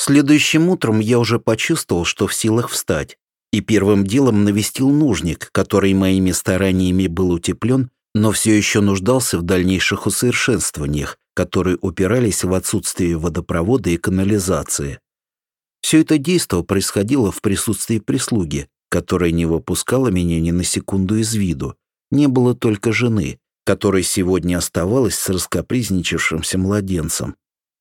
Следующим утром я уже почувствовал, что в силах встать, и первым делом навестил нужник, который моими стараниями был утеплен, но все еще нуждался в дальнейших усовершенствованиях, которые упирались в отсутствие водопровода и канализации. Все это действо происходило в присутствии прислуги, которая не выпускала меня ни на секунду из виду. Не было только жены, которая сегодня оставалась с раскапризничавшимся младенцем.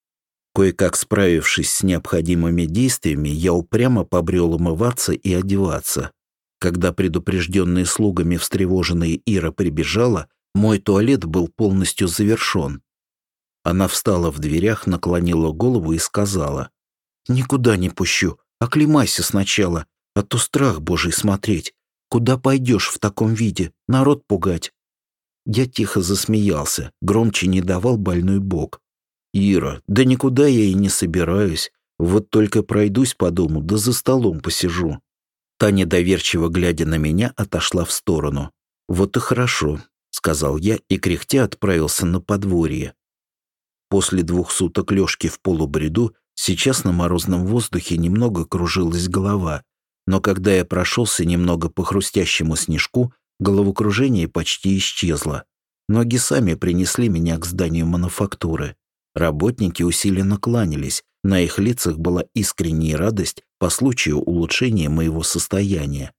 Кое-как справившись с необходимыми действиями, я упрямо побрел умываться и одеваться. Когда предупрежденная слугами встревоженная Ира прибежала, мой туалет был полностью завершен. Она встала в дверях, наклонила голову и сказала: «Никуда не пущу, оклемайся сначала, а то страх божий смотреть. Куда пойдешь в таком виде, народ пугать?» Я тихо засмеялся, громче не давал больной бок. «Ира, да никуда я и не собираюсь. Вот только пройдусь по дому, да за столом посижу». Таня, доверчиво глядя на меня, отошла в сторону. «Вот и хорошо», — сказал я и кряхтя отправился на подворье. После 2 суток лёжки в полубреду сейчас на морозном воздухе немного кружилась голова, но когда я прошелся немного по хрустящему снежку, головокружение почти исчезло. Ноги сами принесли меня к зданию мануфактуры. Работники усиленно кланялись, на их лицах была искренняя радость по случаю улучшения моего состояния.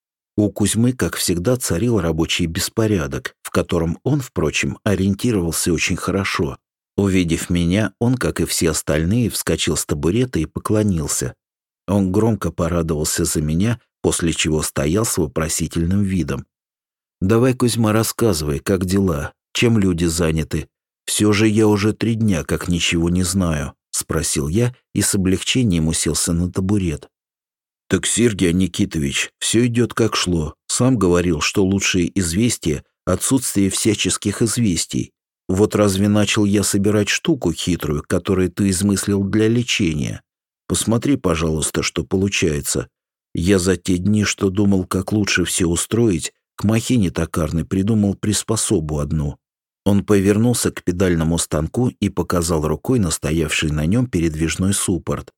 У Кузьмы, как всегда, царил рабочий беспорядок, в котором он, впрочем, ориентировался очень хорошо. Увидев меня, он, как и все остальные, вскочил с табурета и поклонился. Он громко порадовался за меня, после чего стоял с вопросительным видом. «Давай, Кузьма, рассказывай, как дела, чем люди заняты. Все же я уже 3 дня как ничего не знаю», — спросил я и с облегчением уселся на табурет. «Так, Сергей Никитович, все идет как шло. Сам говорил, что лучшие известия — отсутствие всяческих известий. Вот разве начал я собирать штуку хитрую, которую ты измыслил для лечения? Посмотри, пожалуйста, что получается. Я за те дни, что думал, как лучше все устроить, к махине токарной придумал приспособу одну». Он повернулся к педальному станку и показал рукой на стоявший на нем передвижной суппорт.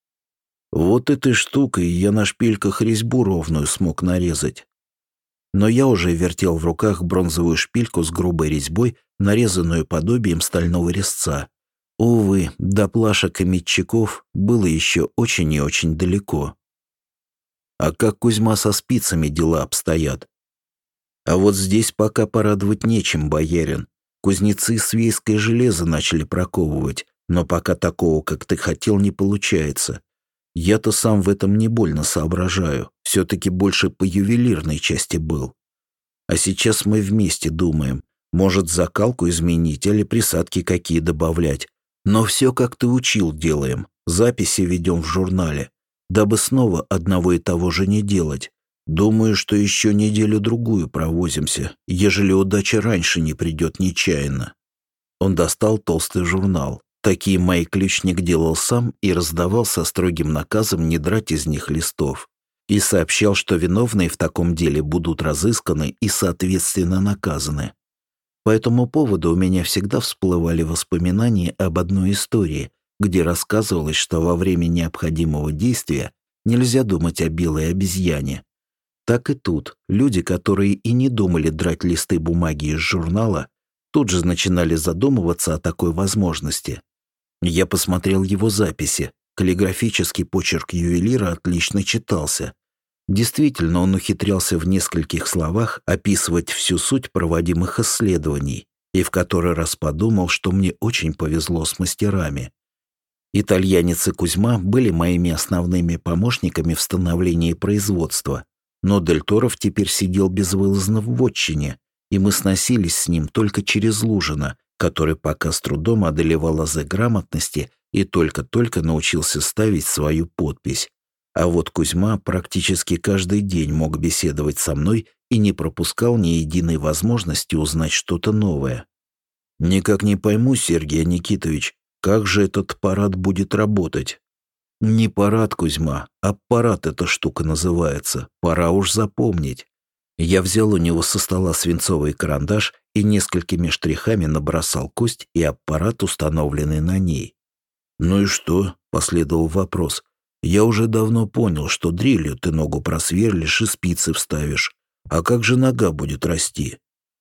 «Вот этой штукой я на шпильках резьбу ровную смог нарезать». Но я уже вертел в руках бронзовую шпильку с грубой резьбой, нарезанную подобием стального резца. Увы, до плашек и метчаков было еще очень и очень далеко. «А как, Кузьма, со спицами дела обстоят?» «А вот здесь пока порадовать нечем, боярин. Кузнецы свейское железо начали проковывать, но пока такого, как ты хотел, не получается. Я-то сам в этом не больно соображаю, все-таки больше по ювелирной части был. А сейчас мы вместе думаем, может, закалку изменить или присадки какие добавлять. Но все, как ты учил, делаем, записи ведем в журнале, дабы снова одного и того же не делать. Думаю, что еще неделю-другую провозимся, ежели удача раньше не придет нечаянно». Он достал толстый журнал. Такие мои ключник делал сам и раздавал со строгим наказом не драть из них листов. И сообщал, что виновные в таком деле будут разысканы и, соответственно, наказаны. По этому поводу у меня всегда всплывали воспоминания об одной истории, где рассказывалось, что во время необходимого действия нельзя думать о белой обезьяне. Так и тут люди, которые и не думали драть листы бумаги из журнала, тут же начинали задумываться о такой возможности. Я посмотрел его записи. Каллиграфический почерк ювелира отлично читался. Действительно, он ухитрялся в нескольких словах описывать всю суть проводимых исследований, и в который раз подумал, что мне очень повезло с мастерами. Итальянец и Кузьма были моими основными помощниками в становлении производства, но Дель Торов теперь сидел безвылазно в вотчине, и мы сносились с ним только через Лужина, который пока с трудом одолевал азы грамотности и только-только научился ставить свою подпись. А вот Кузьма практически каждый день мог беседовать со мной и не пропускал ни единой возможности узнать что-то новое. «Никак не пойму, Сергей Никитович, как же этот парад будет работать?» «Не парад, Кузьма, аппарат эта штука называется. Пора уж запомнить». Я взял у него со стола свинцовый карандаш и несколькими штрихами набросал кость и аппарат, установленный на ней. «Ну и что? Последовал вопрос. «Я уже давно понял, что дрелью ты ногу просверлишь и спицы вставишь. А как же нога будет расти?»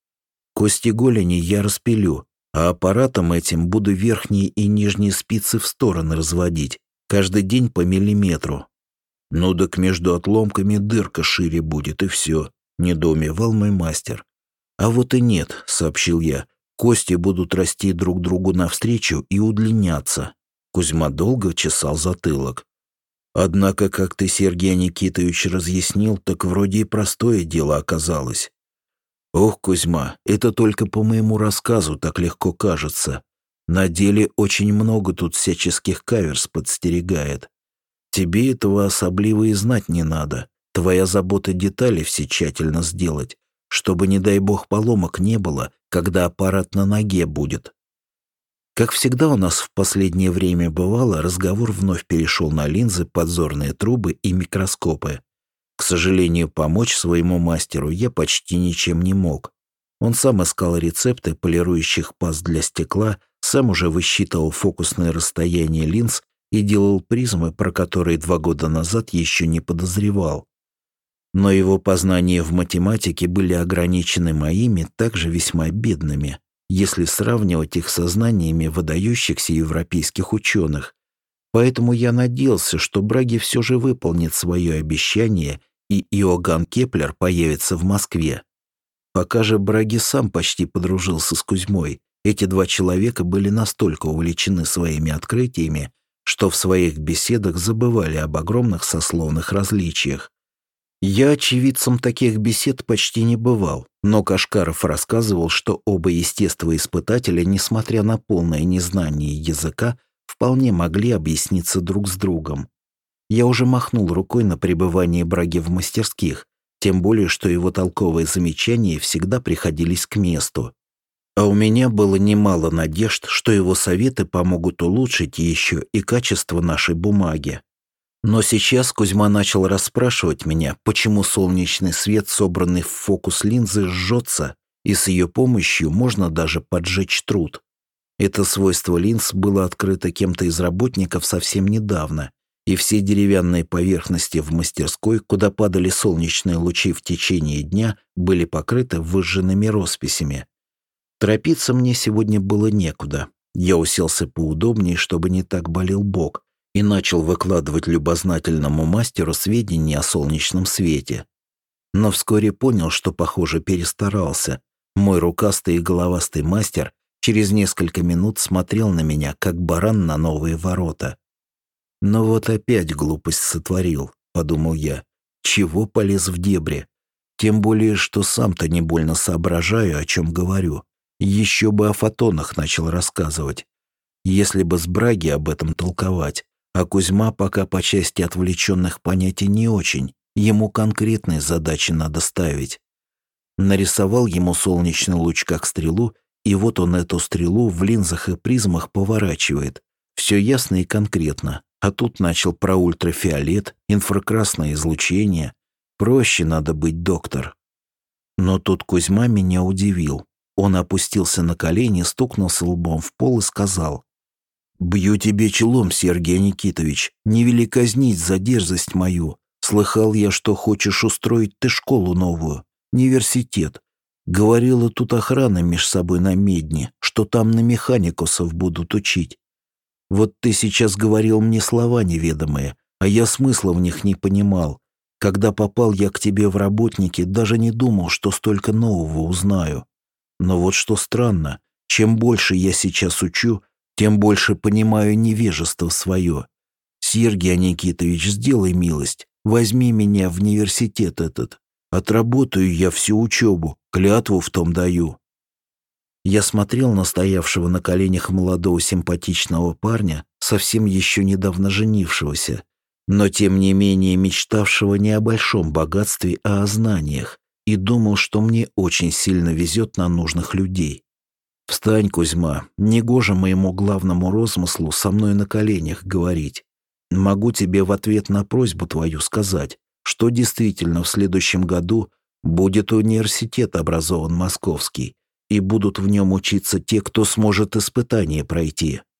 «Кости голени я распилю, а аппаратом этим буду верхние и нижние спицы в стороны разводить, каждый день по миллиметру». «Ну так между отломками дырка шире будет, и все», — недоумевал мой мастер. «А вот и нет», — сообщил я. «Кости будут расти друг другу навстречу и удлиняться». Кузьма долго чесал затылок. «Однако, как ты, Сергей Никитович, разъяснил, так вроде и простое дело оказалось». «Ох, Кузьма, это только по моему рассказу так легко кажется. На деле очень много тут всяческих каверс подстерегает. Тебе этого особливо и знать не надо. Твоя забота детали все тщательно сделать, чтобы, не дай бог, поломок не было, когда аппарат на ноге будет». Как всегда у нас в последнее время бывало, разговор вновь перешел на линзы, подзорные трубы и микроскопы. К сожалению, помочь своему мастеру я почти ничем не мог. Он сам искал рецепты полирующих паст для стекла, сам уже высчитывал фокусное расстояние линз и делал призмы, про которые 2 года назад еще не подозревал. Но его познания в математике были ограничены моими, также весьма бедными, если сравнивать их со знаниями выдающихся европейских ученых. Поэтому я надеялся, что Браги все же выполнит свое обещание, и Иоганн Кеплер появится в Москве. Пока же Браги сам почти подружился с Кузьмой, эти 2 человека были настолько увлечены своими открытиями, что в своих беседах забывали об огромных сословных различиях. Я очевидцем таких бесед почти не бывал, но Кашкаров рассказывал, что оба естествоиспытателя, несмотря на полное незнание языка, вполне могли объясниться друг с другом. Я уже махнул рукой на пребывание Браги в мастерских, тем более, что его толковые замечания всегда приходились к месту. А у меня было немало надежд, что его советы помогут улучшить еще и качество нашей бумаги. Но сейчас Кузьма начал расспрашивать меня, почему солнечный свет, собранный в фокус линзы, жжется, и с ее помощью можно даже поджечь труд. Это свойство линз было открыто кем-то из работников совсем недавно, и все деревянные поверхности в мастерской, куда падали солнечные лучи в течение дня, были покрыты выжженными росписями. Торопиться мне сегодня было некуда. Я уселся поудобнее, чтобы не так болел бок, и начал выкладывать любознательному мастеру сведения о солнечном свете. Но вскоре понял, что, похоже, перестарался. Мой рукастый и головастый мастер через несколько минут смотрел на меня, как баран на новые ворота. «Но вот опять глупость сотворил», — подумал я. «Чего полез в дебри? Тем более, что сам-то не больно соображаю, о чем говорю. Еще бы о фотонах начал рассказывать. Если бы с Браги об этом толковать. А Кузьма пока по части отвлеченных понятий не очень. Ему конкретные задачи надо ставить. Нарисовал ему солнечный луч как стрелу, и вот он эту стрелу в линзах и призмах поворачивает. Все ясно и конкретно. А тут начал про ультрафиолет, инфракрасное излучение. Проще надо быть, доктор. Но тут Кузьма меня удивил. Он опустился на колени, стукнулся лбом в пол и сказал: «Бью тебе челом, Сергей Никитович, не вели казнить за дерзость мою. Слыхал я, что хочешь устроить ты школу новую, университет. Говорила тут охрана меж собой на медне, что там на механикусов будут учить. Вот ты сейчас говорил мне слова неведомые, а я смысла в них не понимал. Когда попал я к тебе в работники, даже не думал, что столько нового узнаю. Но вот что странно, чем больше я сейчас учу, тем больше понимаю невежество свое. Сергей Никитович, сделай милость, возьми меня в университет этот. Отработаю я всю учебу, клятву в том даю». Я смотрел на стоявшего на коленях молодого симпатичного парня, совсем еще недавно женившегося, но тем не менее мечтавшего не о большом богатстве, а о знаниях, и думал, что мне очень сильно везет на нужных людей. «Встань, Кузьма, негоже моему главному розмыслу со мной на коленях говорить. Могу тебе в ответ на просьбу твою сказать, что действительно в следующем году будет университет образован московский, и будут в нем учиться те, кто сможет испытание пройти.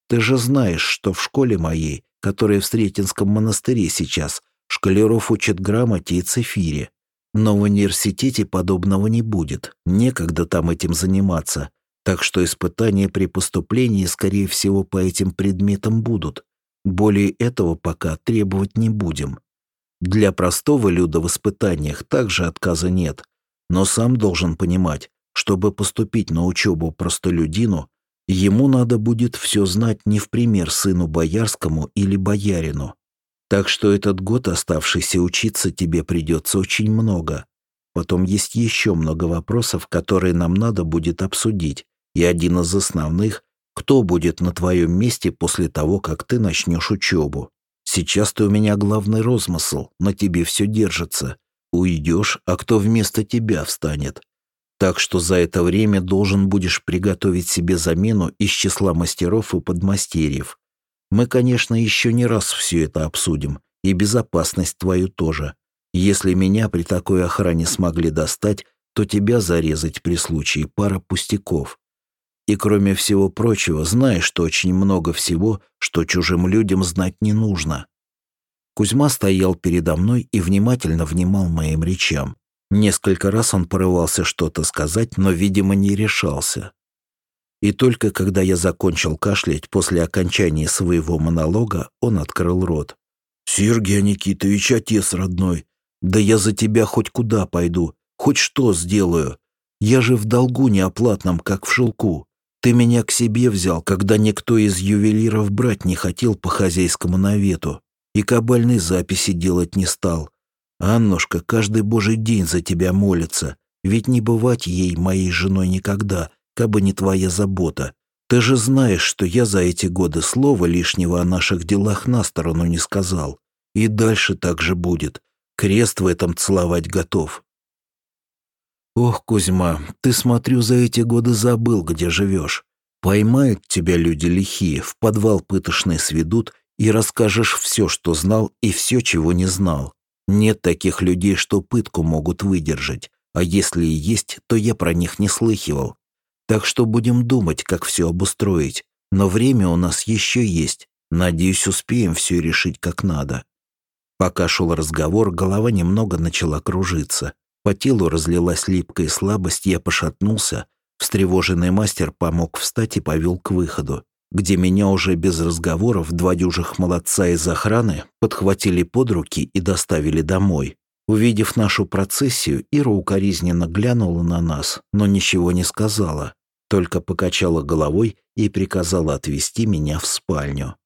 Ты же знаешь, что в школе моей, которая в Сретенском монастыре сейчас, школяров учат грамоте и цифире. Но в университете подобного не будет, некогда там этим заниматься. Так что испытания при поступлении, скорее всего, по этим предметам будут. Более этого пока требовать не будем. Для простого люда в испытаниях также отказа нет. Но сам должен понимать, чтобы поступить на учебу простолюдину, ему надо будет все знать не в пример сыну боярскому или боярину. Так что этот год, оставшийся учиться, тебе придется очень много. Потом есть еще много вопросов, которые нам надо будет обсудить. И один из основных — кто будет на твоем месте после того, как ты начнешь учебу. Сейчас ты у меня главный розмысл, на тебе все держится. Уйдешь, а кто вместо тебя встанет? Так что за это время должен будешь приготовить себе замену из числа мастеров и подмастерьев. Мы, конечно, еще не раз все это обсудим, и безопасность твою тоже. Если меня при такой охране смогли достать, то тебя зарезать при случае пара пустяков. И кроме всего прочего, знай, что очень много всего, что чужим людям знать не нужно. Кузьма стоял передо мной и внимательно внимал моим речам. Несколько раз он порывался что-то сказать, но, видимо, не решался. И только когда я закончил кашлять после окончания своего монолога, он открыл рот. «Сергей Никитович, отец родной, да я за тебя хоть куда пойду, хоть что сделаю. Я же в долгу неоплатном, как в шелку. Ты меня к себе взял, когда никто из ювелиров брать не хотел по хозяйскому навету, и кабальной записи делать не стал. Аннушка каждый божий день за тебя молится, ведь не бывать ей, моей женой, никогда, кабы не твоя забота. Ты же знаешь, что я за эти годы слова лишнего о наших делах на сторону не сказал. И дальше так же будет. Крест в этом целовать готов». «Ох, Кузьма, ты, смотрю, за эти годы забыл, где живешь. Поймают тебя люди лихие, в подвал пытошный сведут, и расскажешь все, что знал, и все, чего не знал. Нет таких людей, что пытку могут выдержать, а если и есть, то я про них не слыхивал. Так что будем думать, как все обустроить. Но время у нас еще есть. Надеюсь, успеем все решить как надо». Пока шел разговор, голова немного начала кружиться. По телу разлилась липкая слабость, я пошатнулся. Встревоженный мастер помог встать и повел к выходу, где меня уже без разговоров два дюжих молодца из охраны подхватили под руки и доставили домой. Увидев нашу процессию, Ира укоризненно глянула на нас, но ничего не сказала, только покачала головой и приказала отвезти меня в спальню.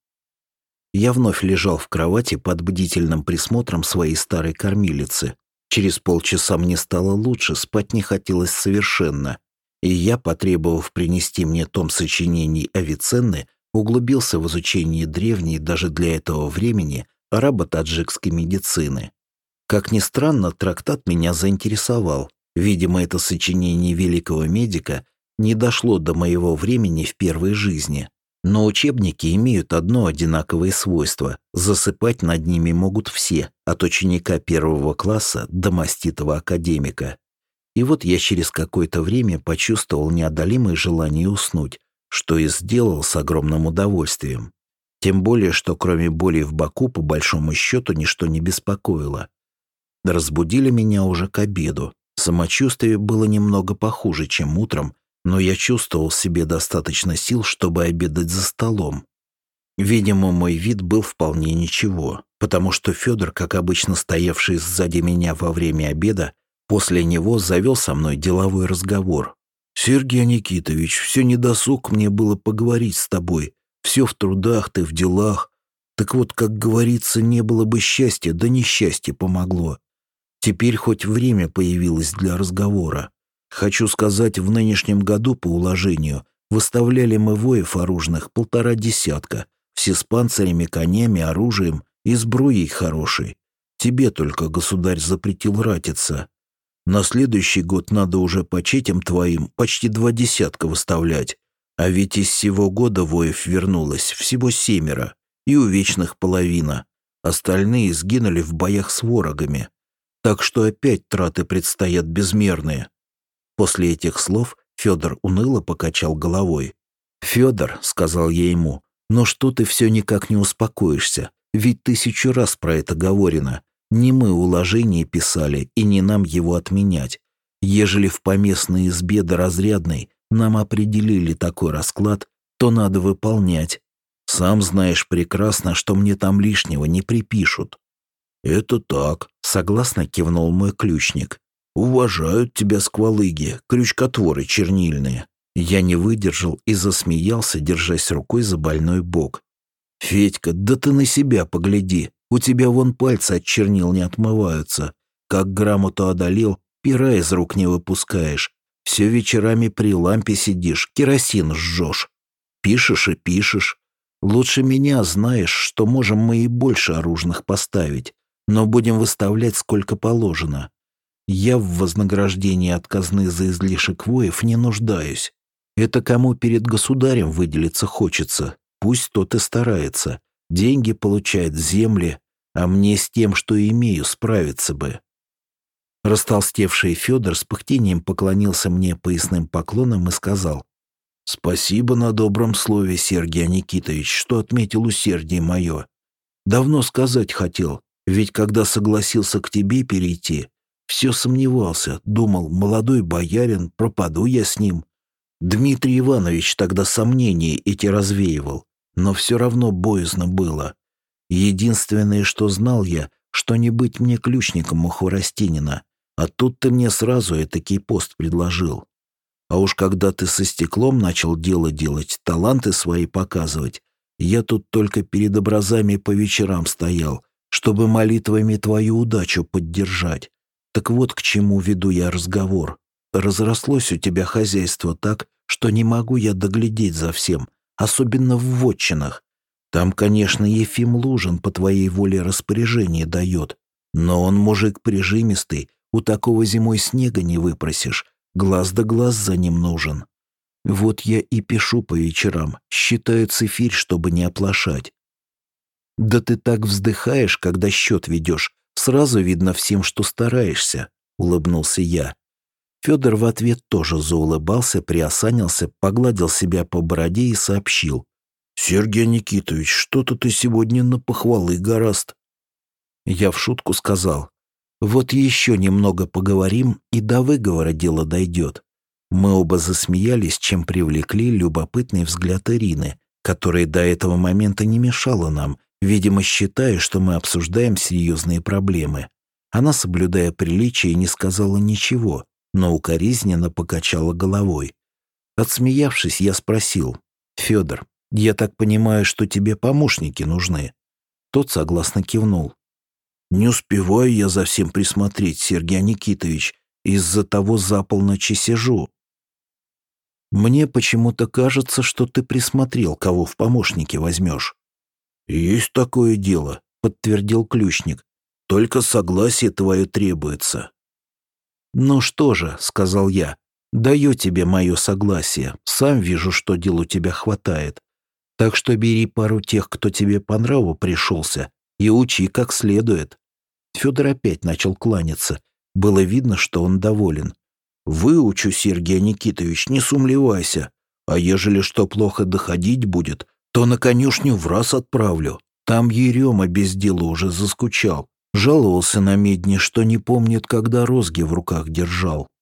Я вновь лежал в кровати под бдительным присмотром своей старой кормилицы. Через полчаса мне стало лучше, спать не хотелось совершенно, и я, потребовав принести мне том сочинений Авиценны, углубился в изучение древней, даже для этого времени, арабо-таджикской медицины. Как ни странно, трактат меня заинтересовал. Видимо, это сочинение великого медика не дошло до моего времени в первой жизни. Но учебники имеют одно одинаковое свойство – засыпать над ними могут все, от ученика первого класса до маститого академика. И вот я через какое-то время почувствовал неодолимое желание уснуть, что и сделал с огромным удовольствием. Тем более, что кроме боли в боку, по большому счету, ничто не беспокоило. Разбудили меня уже к обеду. Самочувствие было немного похуже, чем утром, но я чувствовал в себе достаточно сил, чтобы обедать за столом. Видимо, мой вид был вполне ничего, потому что Федор, как обычно стоявший сзади меня во время обеда, после него завел со мной деловой разговор. «Сергей Никитович, все недосуг мне было поговорить с тобой. Все в трудах, ты в делах. Так вот, как говорится, не было бы счастья, да несчастье помогло. Теперь хоть время появилось для разговора. Хочу сказать, в нынешнем году по уложению выставляли мы воев оружных 1,5 десятка, все с панцирями, конями, оружием и сбруей хорошей. Тебе только государь запретил ратиться. На следующий год надо уже по четям твоим почти 2 десятка выставлять. А ведь из сего года воев вернулось всего 7, и у вечных половина. Остальные сгинули в боях с ворогами. Так что опять траты предстоят безмерные». После этих слов Федор уныло покачал головой. «Федор», — сказал я ему, Но что ты все никак не успокоишься? Ведь 1000 раз про это говорено. Не мы уложение писали, и не нам его отменять. Ежели в поместной избе до разрядной нам определили такой расклад, то надо выполнять. Сам знаешь прекрасно, что мне там лишнего не припишут». «Это так», — согласно кивнул мой ключник. «Уважают тебя сквалыги, крючкотворы чернильные». Я не выдержал и засмеялся, держась рукой за больной бок. «Федька, да ты на себя погляди. У тебя вон пальцы от чернил не отмываются. Как грамоту одолел, пера из рук не выпускаешь. Все вечерами при лампе сидишь, керосин жжешь. Пишешь и пишешь. Лучше меня знаешь, что можем мы и больше оружных поставить, но будем выставлять сколько положено. Я в вознаграждении от казны за излишек воев не нуждаюсь. Это кому перед государем выделиться хочется, пусть тот и старается. Деньги получает, земли, а мне с тем, что имею, справиться бы». Растолстевший Федор с пыхтением поклонился мне поясным поклоном и сказал: «Спасибо на добром слове, Сергей Никитович, что отметил усердие мое. Давно сказать хотел, ведь когда согласился к тебе перейти, все сомневался, думал, молодой боярин, пропаду я с ним. Дмитрий Иванович тогда сомнения эти развеивал, но все равно боязно было. Единственное, что знал я, что не быть мне ключником у Хворостинина, а тут ты мне сразу этакий пост предложил. А уж когда ты со стеклом начал дело делать, таланты свои показывать, я тут только перед образами по вечерам стоял, чтобы молитвами твою удачу поддержать. Так вот к чему веду я разговор. Разрослось у тебя хозяйство так, что не могу я доглядеть за всем, особенно в вотчинах. Там, конечно, Ефим Лужин по твоей воле распоряжение дает, но он мужик прижимистый, у такого зимой снега не выпросишь, глаз да глаз за ним нужен. Вот я и пишу по вечерам, считаю цифирь, чтобы не оплошать». «Да ты так вздыхаешь, когда счет ведешь, сразу видно всем, что стараешься», — улыбнулся я. Федор в ответ тоже заулыбался, приосанился, погладил себя по бороде и сообщил: «Сергей Никитович, что-то ты сегодня на похвалы гораст». Я в шутку сказал: «Вот еще немного поговорим, и до выговора дело дойдет». Мы оба засмеялись, чем привлекли любопытный взгляд Ирины, которая до этого момента не мешала нам, видимо, считая, что мы обсуждаем серьезные проблемы. Она, соблюдая приличие, не сказала ничего, но укоризненно покачала головой. Отсмеявшись, я спросил: «Федор, я так понимаю, что тебе помощники нужны?» Тот согласно кивнул. «Не успеваю я за всем присмотреть, Сергей Никитович, из-за того за полночи сижу». «Мне почему-то кажется, что ты присмотрел, кого в помощники возьмешь». «Есть такое дело», — подтвердил ключник. «Только согласие твое требуется». «Ну что же», — сказал я, — «даю тебе мое согласие. Сам вижу, что дел у тебя хватает. Так что бери пару тех, кто тебе по нраву пришелся, и учи как следует». Федор опять начал кланяться. Было видно, что он доволен. «Выучу, Сергей Никитович, не сумлевайся. А ежели что плохо доходить будет, то на конюшню враз отправлю. Там Ерема без дела уже заскучал. Жаловался на медне, что не помнит, когда розги в руках держал».